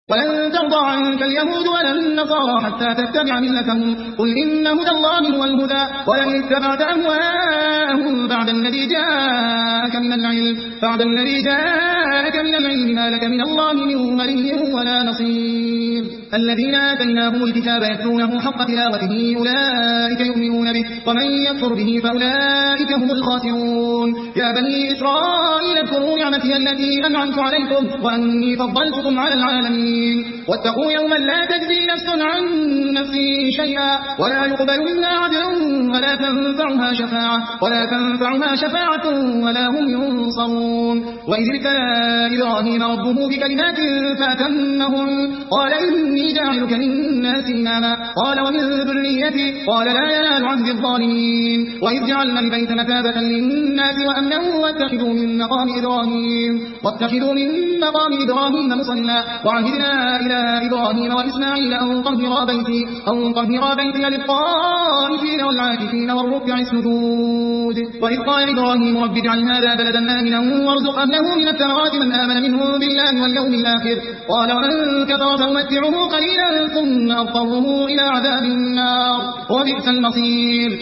ولن ترضى عنك اليهود ولا النصارى حتى تتبع ملتهم قل إن هدى الله هو الهدى ولن اتبعت أهواءهم بعد الذي جاءك من العلم ما لك من الله من ولي ولا نصير الذين آتيناهم الكتاب يتلونه حق تلاوته أولئك يؤمنون به ومن يكفر به فأولئك هم الخاسرون يا بني إسرائيل اذكروا نعمتي التي أنعمت عليكم وأني فضلتكم على العالمين واتقوا يوما لا تجزي نفس عن نفس شيئا ولا يقبل منها عدل ولا تنفعها شفاعة ولا هم ينصرون وإذ ابتلى إبراهيم ربه بكلمات فأتمهن قال إني جاعلك للناس إماما قال ومن ذريتي قال لا ينال عهد الظالمين وإذ جعلنا البيت مثابة للناس وأمنا واتخذوا من مقام إبراهيم مصلى وعهدنا إلى إبراهيم وإسماعيل أن طهرا بيتي للطائفين والعاكفين والركع السجود وإذ قال إبراهيم رب اجعل هذا بلدا آمنا وارزق أهله من الثمرات من آمن منهم بالله واليوم الآخر قال ومن كفر فأمتعه قليلا ثم أضطره إلى عذاب النار وبئس المصير